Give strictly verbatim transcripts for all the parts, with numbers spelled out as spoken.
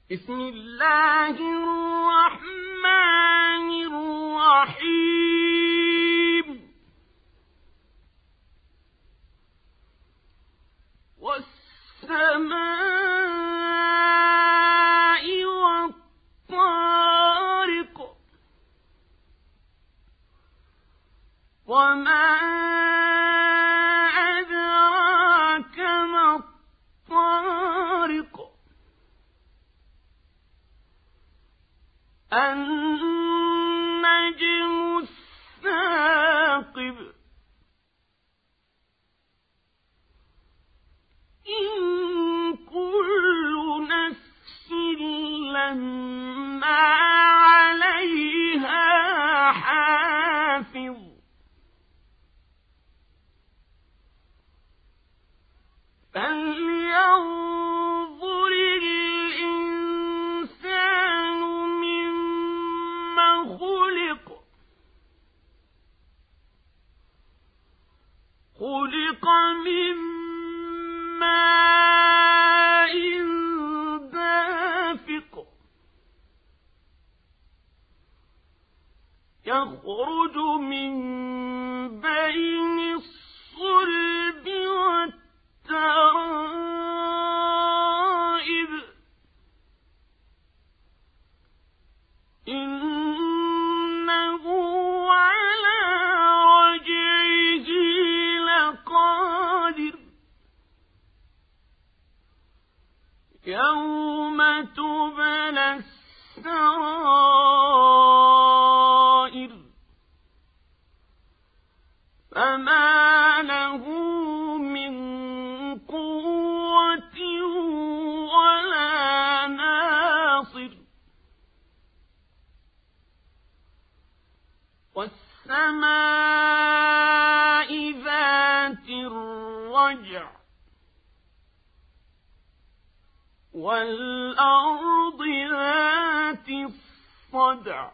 بسم الله الرحمن الرحيم والسماء والطارق وما أدراك ما الطارق النجم الثاقب إن كل نفس لما عليها حافظ فلينظر الإنسان مما خلق خلق من ماء دافق يخرج من بين الصلب والترائب إنه على رجعه لقادر يوم تبلى السرائر فما له من قوة ولا ناصر والسماء ذات الرجع والأرض ذات الصدع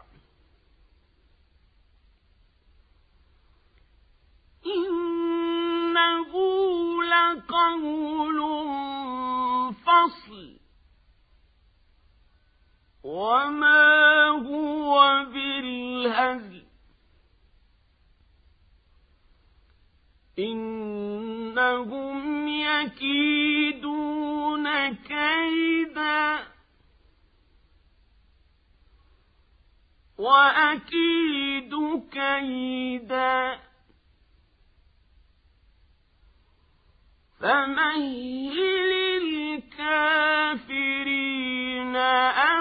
إنه لقول فصل وما هو بالهزل إنهم يكيدون كيدا وأكيد كيدا فمهل الكافرين